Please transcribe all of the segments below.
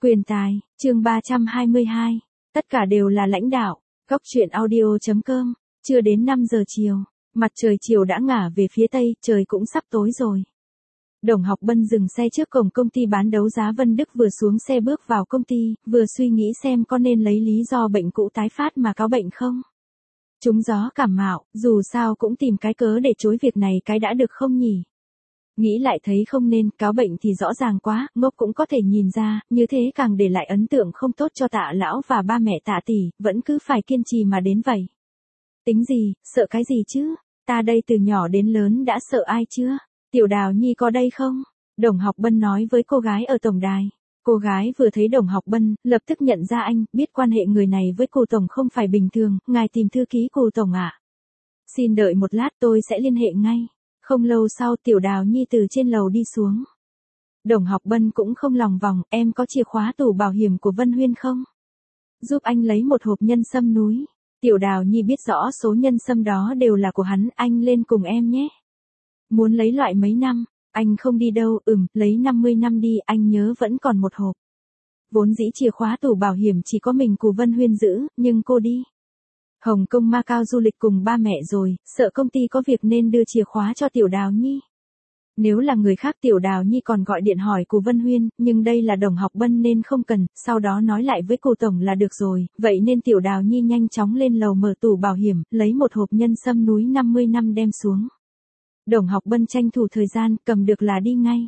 Quyền tài, chương 322. Tất cả đều là lãnh đạo. Góc truyện audio.com. Chưa đến 5 giờ chiều, mặt trời chiều đã ngả về phía tây, trời cũng sắp tối rồi. Đồng Học Bân dừng xe trước cổng công ty bán đấu giá Vân Đức, vừa xuống xe bước vào công ty, vừa suy nghĩ xem có nên lấy lý do bệnh cũ tái phát mà cáo bệnh không. Trúng gió cảm mạo, dù sao cũng tìm cái cớ để chối việc này cái đã được không nhỉ. Nghĩ lại thấy không nên, cáo bệnh thì rõ ràng quá, ngốc cũng có thể nhìn ra, như thế càng để lại ấn tượng không tốt cho Tạ lão và ba mẹ Tạ tỷ, vẫn cứ phải kiên trì mà đến vậy. Tính gì, sợ cái gì chứ, ta đây từ nhỏ đến lớn đã sợ ai chưa, Tiểu Đào Nhi có đây không? Đồng Học Bân nói với cô gái ở tổng đài. Cô gái vừa thấy Đồng Học Bân, lập tức nhận ra anh, biết quan hệ người này với cô tổng không phải bình thường, ngài tìm thư ký cô tổng ạ. Xin đợi một lát, tôi sẽ liên hệ ngay. Không lâu sau, Tiểu Đào Nhi từ trên lầu đi xuống. Đồng Học Bân cũng không lòng vòng, em có chìa khóa tủ bảo hiểm của Vân Huyên không? Giúp anh lấy một hộp nhân sâm núi. Tiểu Đào Nhi biết rõ số nhân sâm đó đều là của hắn, anh lên cùng em nhé. Muốn lấy loại mấy năm? Anh không đi đâu, lấy 50 năm đi, anh nhớ vẫn còn một hộp. Vốn dĩ chìa khóa tủ bảo hiểm chỉ có mình của Vân Huyên giữ, nhưng cô đi Hồng Kông Macau du lịch cùng ba mẹ rồi, sợ công ty có việc nên đưa chìa khóa cho Tiểu Đào Nhi. Nếu là người khác Tiểu Đào Nhi còn gọi điện hỏi của Vân Huyên, nhưng đây là Đồng Học Bân nên không cần, sau đó nói lại với cô tổng là được rồi, vậy nên Tiểu Đào Nhi nhanh chóng lên lầu mở tủ bảo hiểm, lấy một hộp nhân sâm núi 50 năm đem xuống. Đồng Học Bân tranh thủ thời gian, cầm được là đi ngay.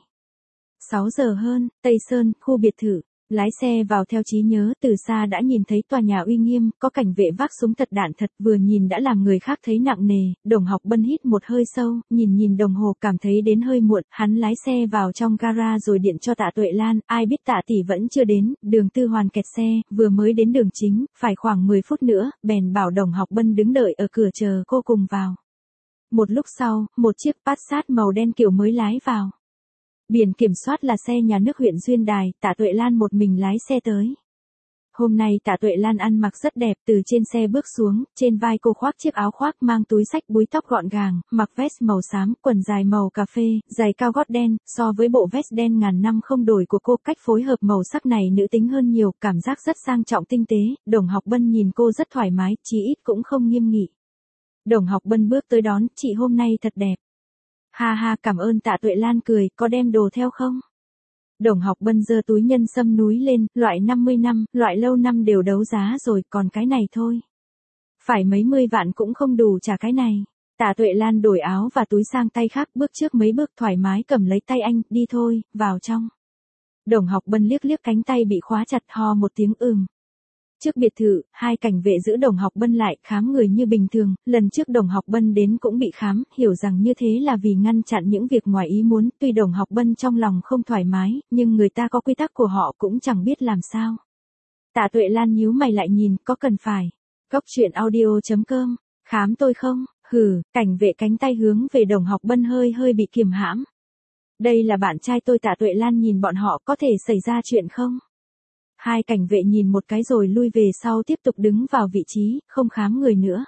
6 giờ hơn, Tây Sơn, khu biệt thự. Lái xe vào theo trí nhớ, từ xa đã nhìn thấy tòa nhà uy nghiêm, có cảnh vệ vác súng thật đạn thật, vừa nhìn đã làm người khác thấy nặng nề. Đồng Học Bân hít một hơi sâu, nhìn đồng hồ cảm thấy đến hơi muộn, hắn lái xe vào trong gara rồi điện cho Tạ Tuệ Lan, ai biết Tạ tỷ vẫn chưa đến, đường Tư Hoàn kẹt xe, vừa mới đến đường chính, phải khoảng 10 phút nữa, bèn bảo Đồng Học Bân đứng đợi ở cửa chờ cô cùng vào. Một lúc sau, một chiếc Passat màu đen kiểu mới lái vào. Biển kiểm soát là xe nhà nước huyện Duyên Đài, Tạ Tuệ Lan một mình lái xe tới. Hôm nay Tạ Tuệ Lan ăn mặc rất đẹp, từ trên xe bước xuống, trên vai cô khoác chiếc áo khoác mang túi xách búi tóc gọn gàng, mặc vest màu xám, quần dài màu cà phê, giày cao gót đen, so với bộ vest đen ngàn năm không đổi của cô, cách phối hợp màu sắc này nữ tính hơn nhiều, cảm giác rất sang trọng tinh tế. Đồng Học Bân nhìn cô rất thoải mái, chí ít cũng không nghiêm nghị. Đồng Học Bân bước tới đón, chị hôm nay thật đẹp. Ha ha, cảm ơn. Tạ Tuệ Lan cười, có đem đồ theo không? Đồng Học Bân giơ túi nhân sâm núi lên, loại 50 năm, loại lâu năm đều đấu giá rồi, còn cái này thôi. Phải mấy mươi vạn cũng không đủ trả cái này. Tạ Tuệ Lan đổi áo và túi sang tay khác, bước trước mấy bước thoải mái cầm lấy tay anh, đi thôi, vào trong. Đồng Học Bân liếc cánh tay bị khóa chặt, ho một tiếng Trước biệt thự, hai cảnh vệ giữ Đồng Học Bân lại, khám người như bình thường, lần trước Đồng Học Bân đến cũng bị khám, hiểu rằng như thế là vì ngăn chặn những việc ngoài ý muốn, tuy Đồng Học Bân trong lòng không thoải mái, nhưng người ta có quy tắc của họ cũng chẳng biết làm sao. Tạ Tuệ Lan nhíu mày lại nhìn, có cần phải. Góc truyện audio.com, khám tôi không? Cảnh vệ cánh tay hướng về Đồng Học Bân hơi bị kiềm hãm. Đây là bạn trai tôi. Tạ Tuệ Lan nhìn bọn họ, có thể xảy ra chuyện không? Hai cảnh vệ nhìn một cái rồi lui về sau, tiếp tục đứng vào vị trí, không khám người nữa.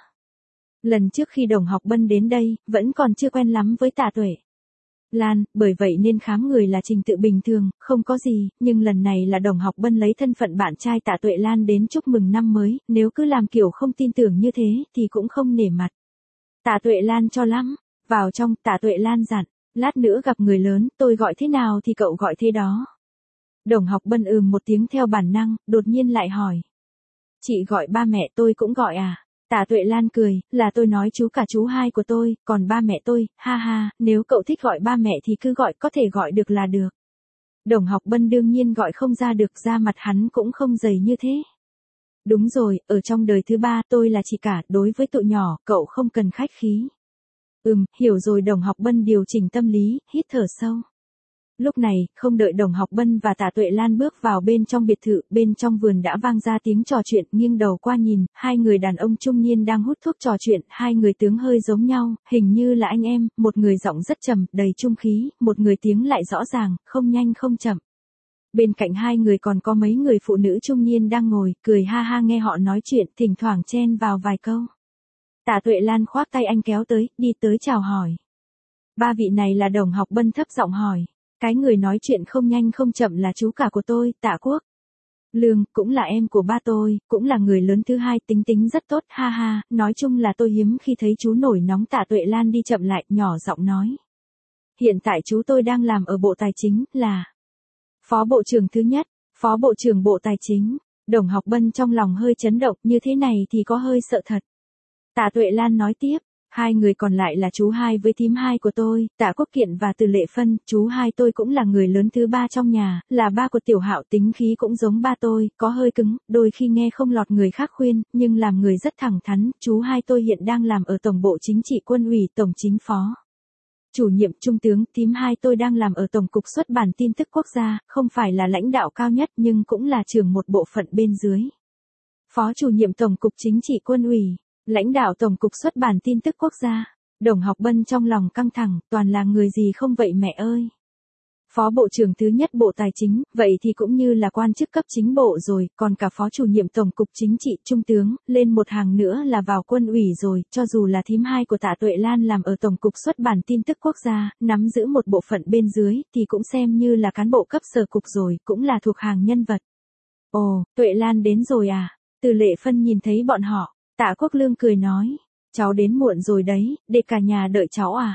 Lần trước khi Đồng Học Bân đến đây, vẫn còn chưa quen lắm với Tạ Tuệ Lan, bởi vậy nên khám người là trình tự bình thường, không có gì, nhưng lần này là Đồng Học Bân lấy thân phận bạn trai Tạ Tuệ Lan đến chúc mừng năm mới, nếu cứ làm kiểu không tin tưởng như thế, thì cũng không nể mặt. Tạ Tuệ Lan cho lắm, vào trong. Tạ Tuệ Lan dặn, lát nữa gặp người lớn, tôi gọi thế nào thì cậu gọi thế đó. Đồng Học Bân một tiếng theo bản năng, đột nhiên lại hỏi. Chị gọi ba mẹ tôi cũng gọi à? Tạ Tuệ Lan cười, là tôi nói chú cả chú hai của tôi, còn ba mẹ tôi, ha ha, nếu cậu thích gọi ba mẹ thì cứ gọi, có thể gọi được là được. Đồng Học Bân đương nhiên gọi không ra được, ra mặt hắn cũng không dày như thế. Đúng rồi, ở trong đời thứ ba tôi là chị cả, đối với tụi nhỏ, cậu không cần khách khí. Hiểu rồi. Đồng Học Bân điều chỉnh tâm lý, hít thở sâu. Lúc này, không đợi Đồng Học Bân và Tạ Tuệ Lan bước vào bên trong biệt thự, bên trong vườn đã vang ra tiếng trò chuyện, nghiêng đầu qua nhìn, hai người đàn ông trung niên đang hút thuốc trò chuyện, hai người tướng hơi giống nhau, hình như là anh em, một người giọng rất trầm, đầy trung khí, một người tiếng lại rõ ràng, không nhanh không chậm. Bên cạnh hai người còn có mấy người phụ nữ trung niên đang ngồi, cười ha ha nghe họ nói chuyện, thỉnh thoảng chen vào vài câu. Tạ Tuệ Lan khoác tay anh kéo tới, đi tới chào hỏi. Ba vị này là Đồng Học Bân thấp giọng hỏi. Cái người nói chuyện không nhanh không chậm là chú cả của tôi, Tạ Quốc. Lương, cũng là em của ba tôi, cũng là người lớn thứ hai, tính tính rất tốt, ha ha, nói chung là tôi hiếm khi thấy chú nổi nóng. Tạ Tuệ Lan đi chậm lại, nhỏ giọng nói. Hiện tại chú tôi đang làm ở Bộ Tài chính, là Phó Bộ trưởng thứ nhất, Phó Bộ trưởng Bộ Tài chính. Đồng Học Bân trong lòng hơi chấn động, như thế này thì có hơi sợ thật. Tạ Tuệ Lan nói tiếp. Hai người còn lại là chú hai với thím hai của tôi, Tạ Quốc Kiện và Từ Lệ Phân. Chú hai tôi cũng là người lớn thứ ba trong nhà, là ba của Tiểu Hạo, tính khí cũng giống ba tôi, có hơi cứng, đôi khi nghe không lọt người khác khuyên, nhưng làm người rất thẳng thắn. Chú hai tôi hiện đang làm ở Tổng Bộ Chính trị Quân ủy, Tổng Chính Phó Chủ nhiệm Trung tướng. Thím hai tôi đang làm ở Tổng cục Xuất bản Tin tức Quốc gia, không phải là lãnh đạo cao nhất nhưng cũng là trưởng một bộ phận bên dưới. Phó Chủ nhiệm Tổng cục Chính trị Quân ủy, lãnh đạo Tổng cục Xuất bản Tin tức Quốc gia. Đồng Học Bân trong lòng căng thẳng, toàn là người gì không vậy mẹ ơi. Phó Bộ trưởng thứ nhất Bộ Tài chính, vậy thì cũng như là quan chức cấp chính bộ rồi, còn cả Phó Chủ nhiệm Tổng cục Chính trị Trung tướng, lên một hàng nữa là vào Quân ủy rồi. Cho dù là thím hai của Tạ Tuệ Lan làm ở Tổng cục Xuất bản Tin tức Quốc gia, nắm giữ một bộ phận bên dưới, thì cũng xem như là cán bộ cấp sở cục rồi, cũng là thuộc hàng nhân vật. Ồ, Tuệ Lan đến rồi à? Từ Lệ Phân nhìn thấy bọn họ, Tạ Quốc Lương cười nói, cháu đến muộn rồi đấy, để cả nhà đợi cháu à?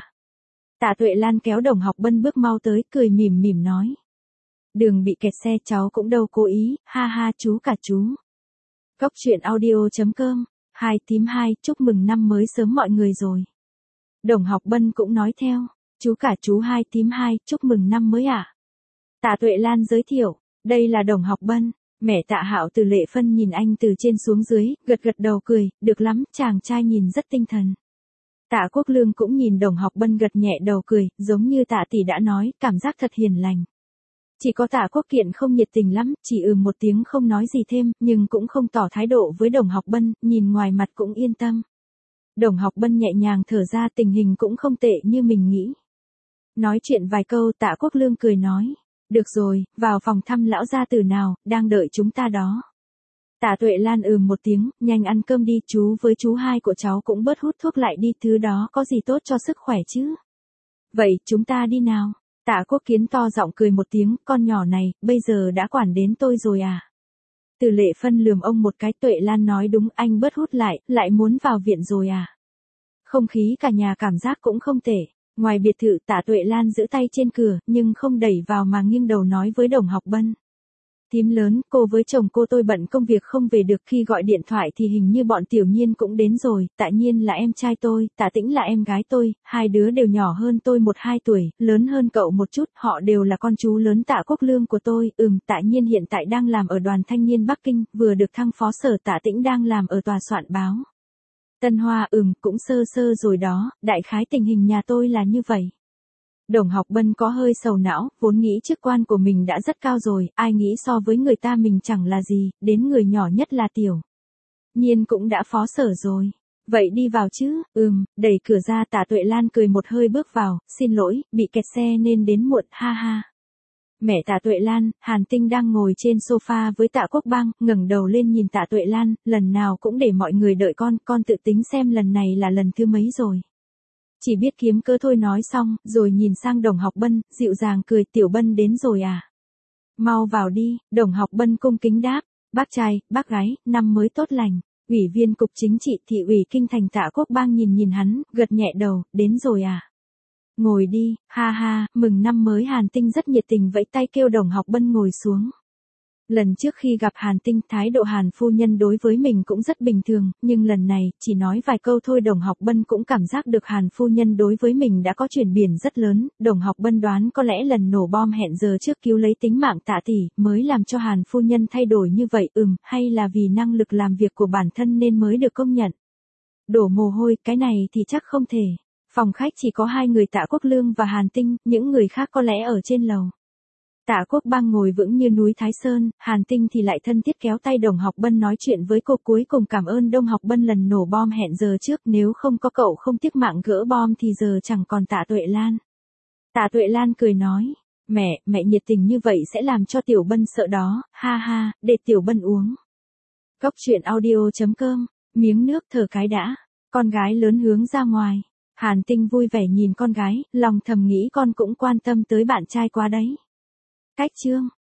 Tạ Tuệ Lan kéo Đồng Học Bân bước mau tới, cười mỉm mỉm nói. Đường bị kẹt xe cháu cũng đâu cố ý, ha ha chú cả chú. Cốc truyện audio.com, hai thím hai, chúc mừng năm mới sớm mọi người rồi. Đồng Học Bân cũng nói theo, chú cả chú hai thím hai, chúc mừng năm mới ạ. Tạ Tuệ Lan giới thiệu, đây là Đồng Học Bân. Mẹ Tạ Hạo Từ Lệ Phân nhìn anh từ trên xuống dưới, gật gật đầu cười, được lắm, chàng trai nhìn rất tinh thần. Tạ Quốc Lương cũng nhìn Đồng Học Bân gật nhẹ đầu cười, giống như Tạ tỷ đã nói, cảm giác thật hiền lành. Chỉ có Tạ Quốc Kiện không nhiệt tình lắm, chỉ một tiếng không nói gì thêm, nhưng cũng không tỏ thái độ với Đồng Học Bân, nhìn ngoài mặt cũng yên tâm. Đồng Học Bân nhẹ nhàng thở ra, tình hình cũng không tệ như mình nghĩ. Nói chuyện vài câu, Tạ Quốc Lương cười nói. Được rồi, vào phòng thăm lão gia tử nào, đang đợi chúng ta đó. Tạ Tuệ Lan một tiếng, nhanh ăn cơm đi, chú với chú hai của cháu cũng bớt hút thuốc lại đi, thứ đó có gì tốt cho sức khỏe chứ. Vậy, chúng ta đi nào. Tạ Quốc Kiến to giọng cười một tiếng, con nhỏ này, bây giờ đã quản đến tôi rồi à. Từ Lệ Phân lườm ông một cái. Tuệ Lan nói đúng, anh bớt hút lại muốn vào viện rồi à. Không khí cả nhà cảm giác cũng không tệ. Ngoài biệt thự, Tạ Tuệ Lan giữ tay trên cửa, nhưng không đẩy vào mà nghiêng đầu nói với Đồng Học Bân. Thím lớn, cô với chồng cô tôi bận công việc không về được, khi gọi điện thoại thì hình như bọn Tiểu Nhiên cũng đến rồi. Tạ Nhiên là em trai tôi, Tạ Tĩnh là em gái tôi, hai đứa đều nhỏ hơn tôi 1-2 tuổi, lớn hơn cậu một chút, họ đều là con chú lớn Tạ Quốc Lương của tôi. Tạ Nhiên hiện tại đang làm ở Đoàn Thanh niên Bắc Kinh, vừa được thăng phó sở. Tạ Tĩnh đang làm ở tòa soạn báo Tân Hoa. Cũng sơ sơ rồi đó, đại khái tình hình nhà tôi là như vậy. Đồng Học Bân có hơi sầu não, vốn nghĩ chức quan của mình đã rất cao rồi, ai nghĩ so với người ta mình chẳng là gì, đến người nhỏ nhất là Tiểu Nhiên cũng đã phó sở rồi. Vậy đi vào chứ. Đẩy cửa ra. Tạ Tuệ Lan cười một hơi bước vào, xin lỗi, bị kẹt xe nên đến muộn, ha ha. Mẹ Tạ Tuệ Lan, Hàn Tinh đang ngồi trên sofa với Tạ Quốc Bang, ngẩng đầu lên nhìn Tạ Tuệ Lan, lần nào cũng để mọi người đợi con tự tính xem lần này là lần thứ mấy rồi. Chỉ biết kiếm cớ thôi, nói xong, rồi nhìn sang Đồng Học Bân, dịu dàng cười, Tiểu Bân đến rồi à. Mau vào đi. Đồng Học Bân cung kính đáp, bác trai, bác gái, năm mới tốt lành. Ủy viên Cục Chính trị Thị ủy Kinh Thành Tạ Quốc Bang nhìn hắn, gật nhẹ đầu, đến rồi à. Ngồi đi, ha ha, mừng năm mới. Hàn Tinh rất nhiệt tình vẫy tay kêu Đồng Học Bân ngồi xuống. Lần trước khi gặp Hàn Tinh, thái độ Hàn phu nhân đối với mình cũng rất bình thường, nhưng lần này, chỉ nói vài câu thôi Đồng Học Bân cũng cảm giác được Hàn phu nhân đối với mình đã có chuyển biến rất lớn. Đồng Học Bân đoán có lẽ lần nổ bom hẹn giờ trước cứu lấy tính mạng Tạ tỷ, mới làm cho Hàn phu nhân thay đổi như vậy. Hay là vì năng lực làm việc của bản thân nên mới được công nhận. Đổ mồ hôi, cái này thì chắc không thể. Phòng khách chỉ có hai người, Tạ Quốc Lương và Hàn Tinh, những người khác có lẽ ở trên lầu. Tạ Quốc Bang ngồi vững như núi Thái Sơn, Hàn Tinh thì lại thân thiết kéo tay Đồng Học Bân nói chuyện với cô, cuối cùng cảm ơn Đồng Học Bân lần nổ bom hẹn giờ trước, nếu không có cậu không tiếc mạng gỡ bom thì giờ chẳng còn Tạ Tuệ Lan. Tạ Tuệ Lan cười nói, mẹ nhiệt tình như vậy sẽ làm cho Tiểu Bân sợ đó, ha ha, để Tiểu Bân uống. Cốc truyện audio.com, miếng nước thở cái đã, con gái lớn hướng ra ngoài. Hàn Tinh vui vẻ nhìn con gái, lòng thầm nghĩ con cũng quan tâm tới bạn trai quá đấy. Cách chương